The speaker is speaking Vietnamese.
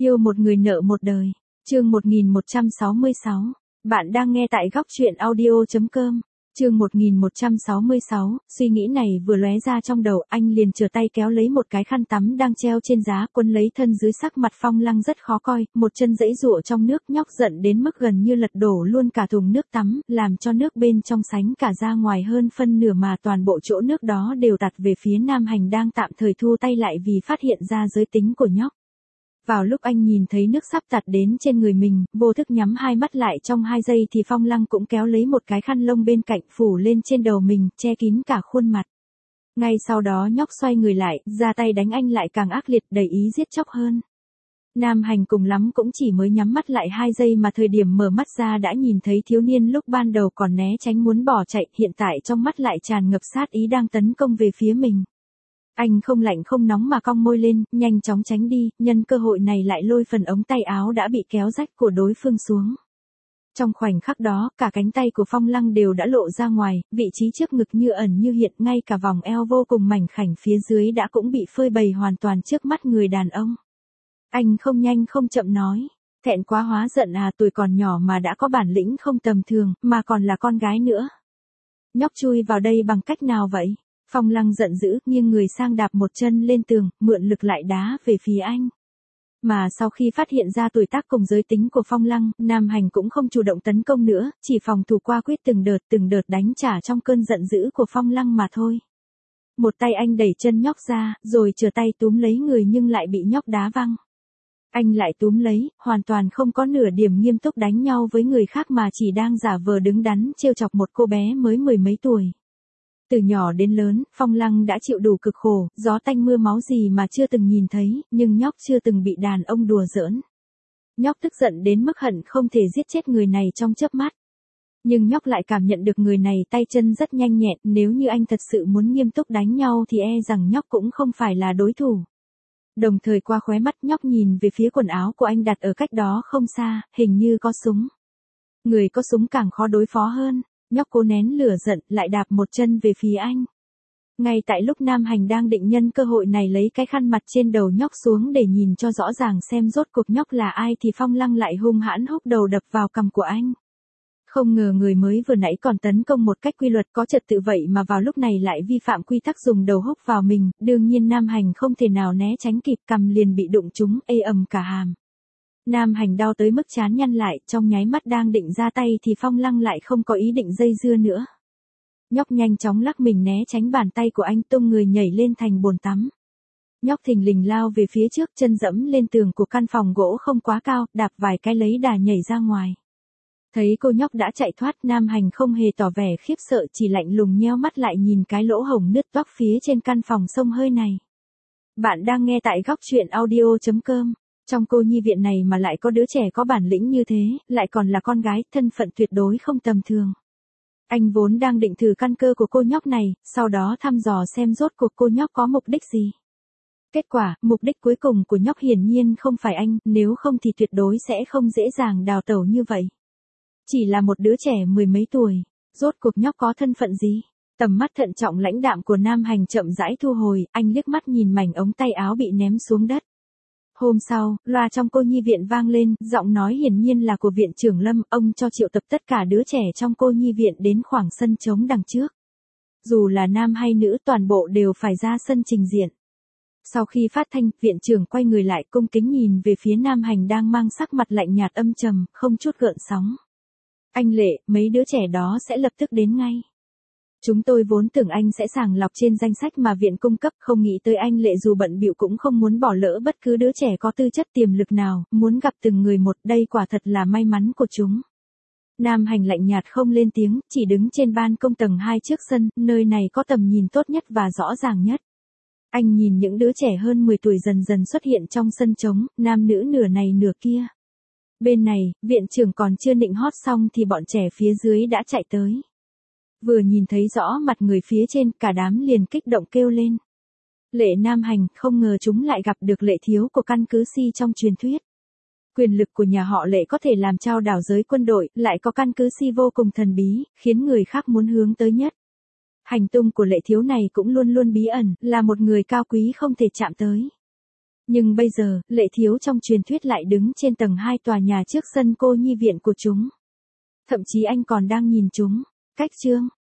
Yêu một người nợ một đời. Chương 1166. Bạn đang nghe tại góc truyện audio.com. Chương 1166, suy nghĩ này vừa lóe ra trong đầu, anh liền trở tay kéo lấy một cái khăn tắm đang treo trên giá, quấn lấy thân dưới. Sắc mặt Phong Lăng rất khó coi, một chân giãy giụa trong nước, nhóc giận đến mức gần như lật đổ luôn cả thùng nước tắm, làm cho nước bên trong sánh cả ra ngoài hơn phân nửa, mà toàn bộ chỗ nước đó đều tạt về phía Nam Hành đang tạm thời thu tay lại vì phát hiện ra giới tính của nhóc. Vào lúc anh nhìn thấy nước sắp tạt đến trên người mình, vô thức nhắm hai mắt lại trong 2 giây thì Phong Lăng cũng kéo lấy một cái khăn lông bên cạnh phủ lên trên đầu mình, che kín cả khuôn mặt. Ngay sau đó nhóc xoay người lại, ra tay đánh anh lại càng ác liệt, đầy ý giết chóc hơn. Nam Hành cùng lắm cũng chỉ mới nhắm mắt lại 2 giây mà thời điểm mở mắt ra đã nhìn thấy thiếu niên lúc ban đầu còn né tránh muốn bỏ chạy, hiện tại trong mắt lại tràn ngập sát ý đang tấn công về phía mình. Anh không lạnh không nóng mà cong môi lên, nhanh chóng tránh đi, nhân cơ hội này lại lôi phần ống tay áo đã bị kéo rách của đối phương xuống. Trong khoảnh khắc đó, cả cánh tay của Phong Lăng đều đã lộ ra ngoài, vị trí trước ngực như ẩn như hiện, ngay cả vòng eo vô cùng mảnh khảnh phía dưới đã cũng bị phơi bày hoàn toàn trước mắt người đàn ông. Anh không nhanh không chậm nói, thẹn quá hóa giận à, tuổi còn nhỏ mà đã có bản lĩnh không tầm thường, mà còn là con gái nữa. Nhóc chui vào đây bằng cách nào vậy? Phong Lăng giận dữ, nghiêng người sang đạp một chân lên tường, mượn lực lại đá về phía anh. Mà sau khi phát hiện ra tuổi tác cùng giới tính của Phong Lăng, Nam Hành cũng không chủ động tấn công nữa, chỉ phòng thủ qua quyết từng đợt đánh trả trong cơn giận dữ của Phong Lăng mà thôi. Một tay anh đẩy chân nhóc ra, rồi trở tay túm lấy người nhưng lại bị nhóc đá văng. Anh lại túm lấy, hoàn toàn không có nửa điểm nghiêm túc đánh nhau với người khác mà chỉ đang giả vờ đứng đắn trêu chọc một cô bé mới 10 mấy tuổi. Từ nhỏ đến lớn, Phong Lăng đã chịu đủ cực khổ, gió tanh mưa máu gì mà chưa từng nhìn thấy, nhưng nhóc chưa từng bị đàn ông đùa giỡn. Nhóc tức giận đến mức hận không thể giết chết người này trong chớp mắt. Nhưng nhóc lại cảm nhận được người này tay chân rất nhanh nhẹn, nếu như anh thật sự muốn nghiêm túc đánh nhau thì e rằng nhóc cũng không phải là đối thủ. Đồng thời qua khóe mắt nhóc nhìn về phía quần áo của anh đặt ở cách đó không xa, hình như có súng. Người có súng càng khó đối phó hơn. Nhóc cố nén lửa giận, lại đạp một chân về phía anh. Ngay tại lúc Nam Hành đang định nhân cơ hội này lấy cái khăn mặt trên đầu nhóc xuống để nhìn cho rõ ràng xem rốt cuộc nhóc là ai thì Phong Lăng lại hung hãn húc đầu đập vào cằm của anh. Không ngờ người mới vừa nãy còn tấn công một cách quy luật có trật tự vậy mà vào lúc này lại vi phạm quy tắc dùng đầu húc vào mình, đương nhiên Nam Hành không thể nào né tránh kịp, cằm liền bị đụng trúng, ê ầm cả hàm. Nam Hành đau tới mức trán nhăn lại, trong nháy mắt đang định ra tay thì Phong Lăng lại không có ý định dây dưa nữa. Nhóc nhanh chóng lắc mình né tránh bàn tay của anh, tung người nhảy lên thành bồn tắm. Nhóc thình lình lao về phía trước, chân dẫm lên tường của căn phòng gỗ không quá cao, đạp vài cái lấy đà nhảy ra ngoài. Thấy cô nhóc đã chạy thoát, Nam Hành không hề tỏ vẻ khiếp sợ, chỉ lạnh lùng nheo mắt lại nhìn cái lỗ hổng nứt toác phía trên căn phòng xông hơi này. Bạn đang nghe tại góc truyện audio.com. Trong cô nhi viện này mà lại có đứa trẻ có bản lĩnh như thế, lại còn là con gái, thân phận tuyệt đối không tầm thường. Anh vốn đang định thử căn cơ của cô nhóc này, sau đó thăm dò xem rốt cuộc cô nhóc có mục đích gì. Kết quả, mục đích cuối cùng của nhóc hiển nhiên không phải anh, nếu không thì tuyệt đối sẽ không dễ dàng đào tẩu như vậy. Chỉ là một đứa trẻ 10 mấy tuổi, rốt cuộc nhóc có thân phận gì? Tầm mắt thận trọng lãnh đạm của Nam Hành chậm rãi thu hồi, anh liếc mắt nhìn mảnh ống tay áo bị ném xuống đất. Hôm sau, loa trong cô nhi viện vang lên, giọng nói hiển nhiên là của viện trưởng Lâm, ông cho triệu tập tất cả đứa trẻ trong cô nhi viện đến khoảng sân trống đằng trước. Dù là nam hay nữ toàn bộ đều phải ra sân trình diện. Sau khi phát thanh, viện trưởng quay người lại cung kính nhìn về phía Nam Hành đang mang sắc mặt lạnh nhạt âm trầm, không chút gợn sóng. Anh Lệ, mấy đứa trẻ đó sẽ lập tức đến ngay. Chúng tôi vốn tưởng anh sẽ sàng lọc trên danh sách mà viện cung cấp, không nghĩ tới anh Lệ dù bận bịu cũng không muốn bỏ lỡ bất cứ đứa trẻ có tư chất tiềm lực nào, muốn gặp từng người một, đây quả thật là may mắn của chúng. Nam Hành lạnh nhạt không lên tiếng, chỉ đứng trên ban công tầng 2 trước sân, nơi này có tầm nhìn tốt nhất và rõ ràng nhất. Anh nhìn những đứa trẻ hơn 10 tuổi dần dần xuất hiện trong sân trống, nam nữ nửa này nửa kia. Bên này, viện trưởng còn chưa nịnh hót xong thì bọn trẻ phía dưới đã chạy tới. Vừa nhìn thấy rõ mặt người phía trên, cả đám liền kích động kêu lên. Lệ Nam Hành, không ngờ chúng lại gặp được Lệ thiếu của căn cứ Si trong truyền thuyết. Quyền lực của nhà họ Lệ có thể làm trao đảo giới quân đội, lại có căn cứ Si vô cùng thần bí, khiến người khác muốn hướng tới nhất. Hành tung của Lệ thiếu này cũng luôn luôn bí ẩn, là một người cao quý không thể chạm tới. Nhưng bây giờ, Lệ Thiếu trong truyền thuyết lại đứng trên tầng 2 tòa nhà trước sân cô nhi viện của chúng. Thậm chí anh còn đang nhìn chúng. Cách chương